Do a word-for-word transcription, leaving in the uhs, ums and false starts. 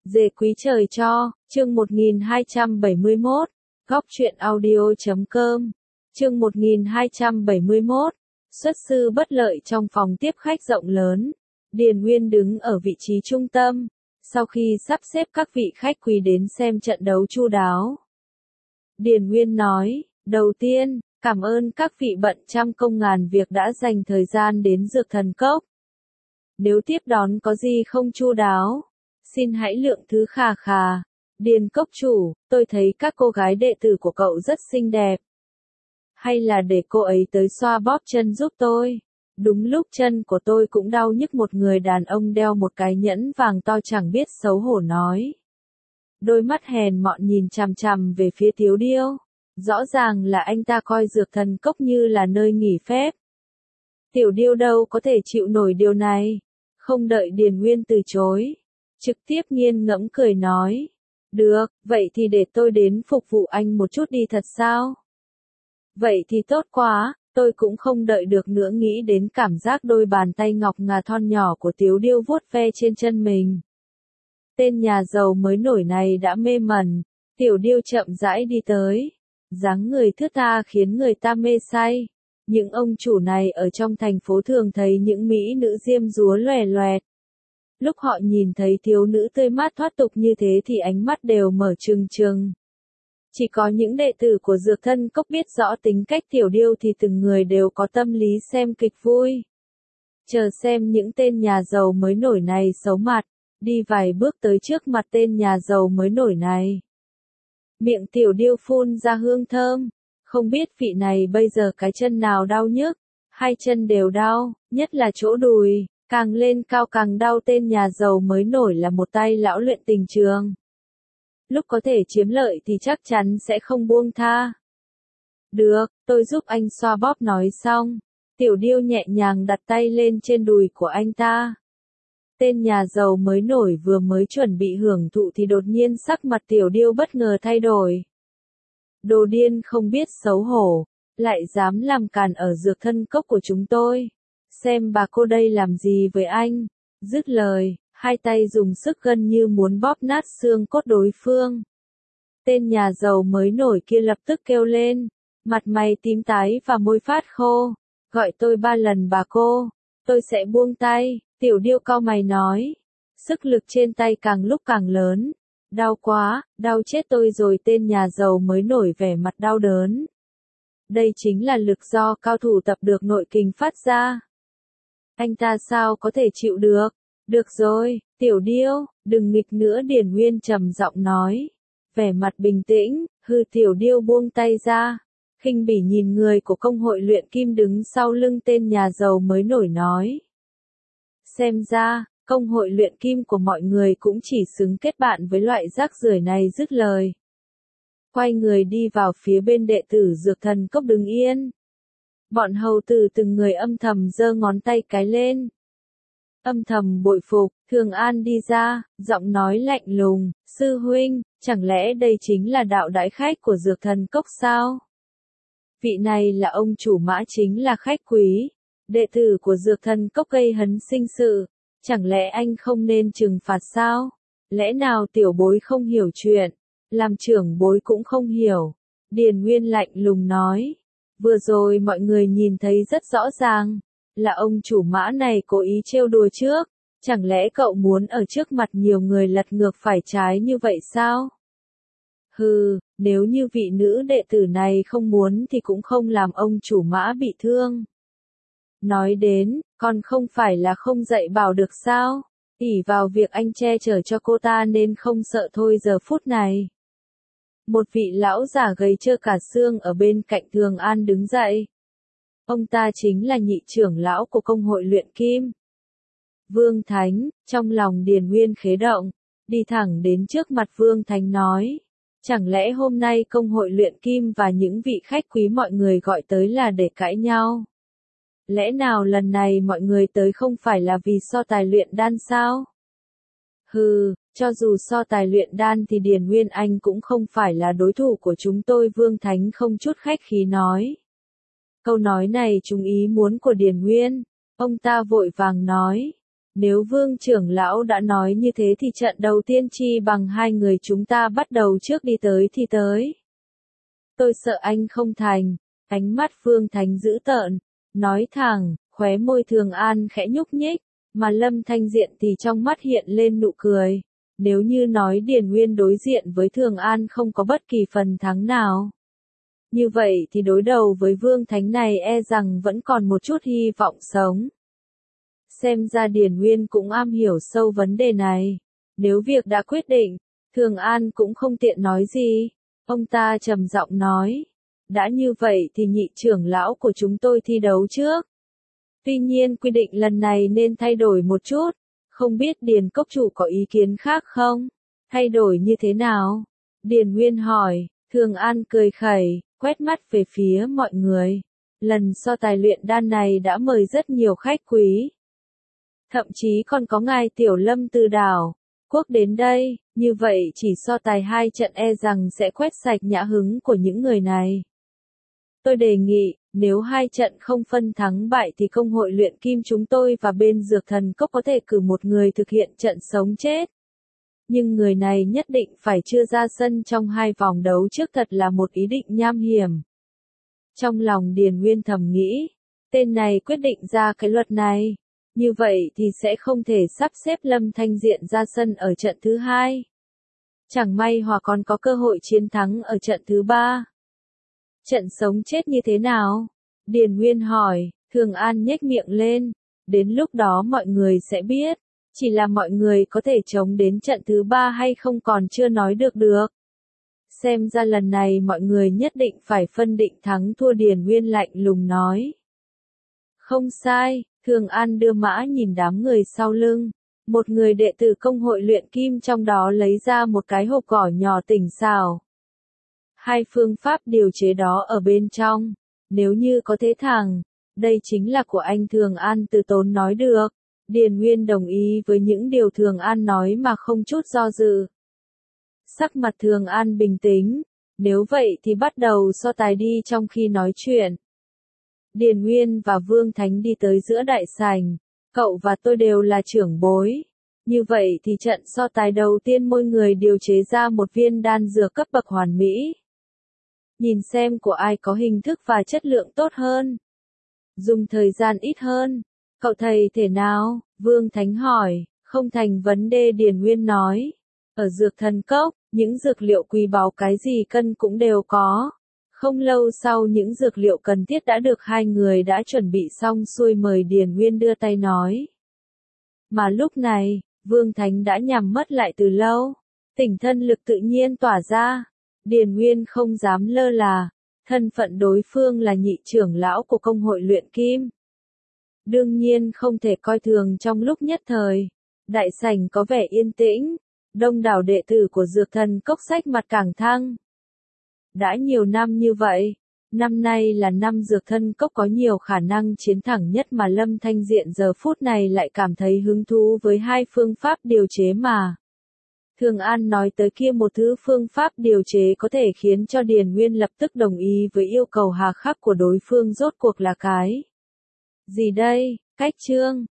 Dề quý trời cho, chương một nghìn hai trăm bảy mươi mốt, góc truyện audio chấm com, chương một nghìn hai trăm bảy mươi mốt, xuất sư bất lợi trong phòng tiếp khách rộng lớn. Điền Nguyên đứng ở vị trí trung tâm, sau khi sắp xếp các vị khách quý đến xem trận đấu chu đáo. Điền Nguyên nói, đầu tiên, cảm ơn các vị bận trăm công ngàn việc đã dành thời gian đến Dược Thần Cốc. Nếu tiếp đón có gì không chu đáo, xin hãy lượng thứ khà khà. Điền cốc chủ, tôi thấy các cô gái đệ tử của cậu rất xinh đẹp. Hay là để cô ấy tới xoa bóp chân giúp tôi. Đúng lúc chân của tôi cũng đau nhức, một người đàn ông đeo một cái nhẫn vàng to chẳng biết xấu hổ nói. Đôi mắt hèn mọn nhìn chằm chằm về phía Tiếu Điêu. Rõ ràng là anh ta coi Dược Thần Cốc như là nơi nghỉ phép. Tiểu Điêu đâu có thể chịu nổi điều này. Không đợi Điền Nguyên từ chối, trực tiếp nghiền ngẫm cười nói. Được, vậy thì để tôi đến phục vụ anh một chút đi thật sao? Vậy thì tốt quá, tôi cũng không đợi được nữa, nghĩ đến cảm giác đôi bàn tay ngọc ngà thon nhỏ của Tiếu Điêu vuốt ve trên chân mình. Tên nhà giàu mới nổi này đã mê mẩn, Tiểu Điêu chậm rãi đi tới. Dáng người thướt tha khiến người ta mê say. Những ông chủ này ở trong thành phố thường thấy những mỹ nữ diêm dúa loè loẹt. Lúc họ nhìn thấy thiếu nữ tươi mát thoát tục như thế thì ánh mắt đều mở trừng trừng. Chỉ có những đệ tử của Dược Thần Cốc biết rõ tính cách Tiểu Điêu thì từng người đều có tâm lý xem kịch vui. Chờ xem những tên nhà giàu mới nổi này xấu mặt, đi vài bước tới trước mặt tên nhà giàu mới nổi này. Miệng Tiểu Điêu phun ra hương thơm. Không biết vị này bây giờ cái chân nào đau nhức, hai chân đều đau, nhất là chỗ đùi, càng lên cao càng đau. Tên nhà giàu mới nổi là một tay lão luyện tình trường. Lúc có thể chiếm lợi thì chắc chắn sẽ không buông tha. Được, tôi giúp anh xoa bóp. Nói xong, Tiểu Điêu nhẹ nhàng đặt tay lên trên đùi của anh ta. Tên nhà giàu mới nổi vừa mới chuẩn bị hưởng thụ thì đột nhiên sắc mặt Tiểu Điêu bất ngờ thay đổi. Đồ điên không biết xấu hổ, lại dám làm càn ở Dược Thần Cốc của chúng tôi. Xem bà cô đây làm gì với anh. Dứt lời, hai tay dùng sức gần như muốn bóp nát xương cốt đối phương. Tên nhà giàu mới nổi kia lập tức kêu lên, mặt mày tím tái và môi phát khô. Gọi tôi ba lần bà cô, tôi sẽ buông tay. Tiểu Điêu cau mày nói, sức lực trên tay càng lúc càng lớn. Đau quá, đau chết tôi rồi. Tên nhà giàu mới nổi vẻ mặt đau đớn. Đây chính là lực do cao thủ tập được nội kình phát ra. Anh ta sao có thể chịu được? Được rồi, Tiểu Điêu, đừng nghịch nữa. Điền Nguyên trầm giọng nói. Vẻ mặt bình tĩnh, hư. Tiểu Điêu buông tay ra. Khinh bỉ nhìn người của công hội luyện kim đứng sau lưng tên nhà giàu mới nổi nói. Xem ra, công hội luyện kim của mọi người cũng chỉ xứng kết bạn với loại rác rưởi này. Dứt lời, quay người đi vào phía bên đệ tử Dược Thần Cốc đứng yên. Bọn hầu tử từng người âm thầm giơ ngón tay cái lên. Âm thầm bội phục. Thường An đi ra, giọng nói lạnh lùng, sư huynh, chẳng lẽ đây chính là đạo đãi khách của Dược Thần Cốc sao? Vị này là ông chủ Mã, chính là khách quý, đệ tử của Dược Thần Cốc gây hấn sinh sự. Chẳng lẽ anh không nên trừng phạt sao? Lẽ nào tiểu bối không hiểu chuyện? Làm trưởng bối cũng không hiểu. Điền Nguyên lạnh lùng nói. Vừa rồi mọi người nhìn thấy rất rõ ràng. Là ông chủ Mã này cố ý trêu đùa trước. Chẳng lẽ cậu muốn ở trước mặt nhiều người lật ngược phải trái như vậy sao? Hừ, nếu như vị nữ đệ tử này không muốn thì cũng không làm ông chủ Mã bị thương. Nói đến, còn không phải là không dạy bảo được sao? Ỷ vào việc anh che chở cho cô ta nên không sợ thôi. Giờ phút này, một vị lão già gầy trơ cả xương ở bên cạnh Thường An đứng dậy. Ông ta chính là nhị trưởng lão của công hội luyện kim, Vương Thánh. Trong lòng Điền Nguyên khế động, đi thẳng đến trước mặt Vương Thánh nói. Chẳng lẽ hôm nay công hội luyện kim và những vị khách quý mọi người gọi tới là để cãi nhau? Lẽ nào lần này mọi người tới không phải là vì so tài luyện đan sao? Hừ, cho dù so tài luyện đan thì Điền Nguyên anh cũng không phải là đối thủ của chúng tôi. Vương Thánh không chút khách khí nói. Câu nói này trúng ý muốn của Điền Nguyên. Ông ta vội vàng nói. Nếu Vương trưởng lão đã nói như thế thì trận đầu tiên chi bằng hai người chúng ta bắt đầu trước đi tới thì tới. Tôi sợ anh không thành. Ánh mắt Vương Thánh dữ tợn, nói thẳng, khóe môi Thường An khẽ nhúc nhích, mà Lâm Thanh Diện thì trong mắt hiện lên nụ cười. Nếu như nói Điền Nguyên đối diện với Thường An không có bất kỳ phần thắng nào. Như vậy thì đối đầu với Vương Thánh này e rằng vẫn còn một chút hy vọng sống. Xem ra Điền Nguyên cũng am hiểu sâu vấn đề này. Nếu việc đã quyết định, Thường An cũng không tiện nói gì. Ông ta trầm giọng nói. Đã như vậy thì nhị trưởng lão của chúng tôi thi đấu trước. Tuy nhiên quy định lần này nên thay đổi một chút. Không biết Điền Cốc chủ có ý kiến khác không? Thay đổi như thế nào? Điền Nguyên hỏi. Thường An cười khẩy, quét mắt về phía mọi người. Lần so tài luyện đan này đã mời rất nhiều khách quý. Thậm chí còn có ngài Tiểu Lâm từ đảo quốc đến đây, như vậy chỉ so tài hai trận e rằng sẽ quét sạch nhã hứng của những người này. Tôi đề nghị, nếu hai trận không phân thắng bại thì công hội luyện kim chúng tôi và bên Dược Thần Cốc có thể cử một người thực hiện trận sống chết. Nhưng người này nhất định phải chưa ra sân trong hai vòng đấu trước, thật là một ý định nham hiểm. Trong lòng Điền Nguyên thầm nghĩ, tên này quyết định ra cái luật này. Như vậy thì sẽ không thể sắp xếp Lâm Thanh Diện ra sân ở trận thứ hai. Chẳng may Hòa còn có cơ hội chiến thắng ở trận thứ ba. Trận sống chết như thế nào? Điền Nguyên hỏi. Thường An nhếch miệng lên. Đến lúc đó mọi người sẽ biết. Chỉ là mọi người có thể chống đến trận thứ ba hay không còn chưa nói được được. Xem ra lần này mọi người nhất định phải phân định thắng thua. Điền Nguyên lạnh lùng nói. Không sai. Thường An đưa mã nhìn đám người sau lưng. Một người đệ tử công hội luyện kim trong đó lấy ra một cái hộp gỗ nhỏ tỉnh xảo. Hai phương pháp điều chế đó ở bên trong. Nếu như có thế thẳng, đây chính là của anh. Thường An từ tốn nói được. Điền Nguyên đồng ý với những điều Thường An nói mà không chút do dự. Sắc mặt Thường An bình tĩnh. Nếu vậy thì bắt đầu so tài đi. Trong khi nói chuyện, Điền Nguyên và Vương Thánh đi tới giữa đại sảnh. Cậu và tôi đều là trưởng bối. Như vậy thì trận so tài đầu tiên mỗi người điều chế ra một viên đan dược cấp bậc hoàn mỹ. Nhìn xem của ai có hình thức và chất lượng tốt hơn. Dùng thời gian ít hơn. Cậu thầy thể nào? Vương Thánh hỏi. Không thành vấn đề, Điền Nguyên nói. Ở Dược Thần Cốc, những dược liệu quý báu cái gì cần cũng đều có. Không lâu sau những dược liệu cần thiết đã được hai người đã chuẩn bị xong xuôi, mời Điền Nguyên đưa tay nói. Mà lúc này, Vương Thánh đã nhắm mắt lại từ lâu. Tỉnh thân lực tự nhiên tỏa ra. Điền Nguyên không dám lơ là. Thân phận đối phương là nhị trưởng lão của công hội luyện kim. Đương nhiên không thể coi thường. Trong lúc nhất thời, đại sảnh có vẻ yên tĩnh. Đông đảo đệ tử của Dược Thần Cốc sách mặt càng thăng. Đã nhiều năm như vậy, năm nay là năm Dược Thần Cốc có nhiều khả năng chiến thắng nhất, mà Lâm Thanh Diện giờ phút này lại cảm thấy hứng thú với hai phương pháp điều chế mà Thường An nói tới kia. Một thứ phương pháp điều chế có thể khiến cho Điền Nguyên lập tức đồng ý với yêu cầu hà khắc của đối phương. Rốt cuộc là cái gì đây? Cách chương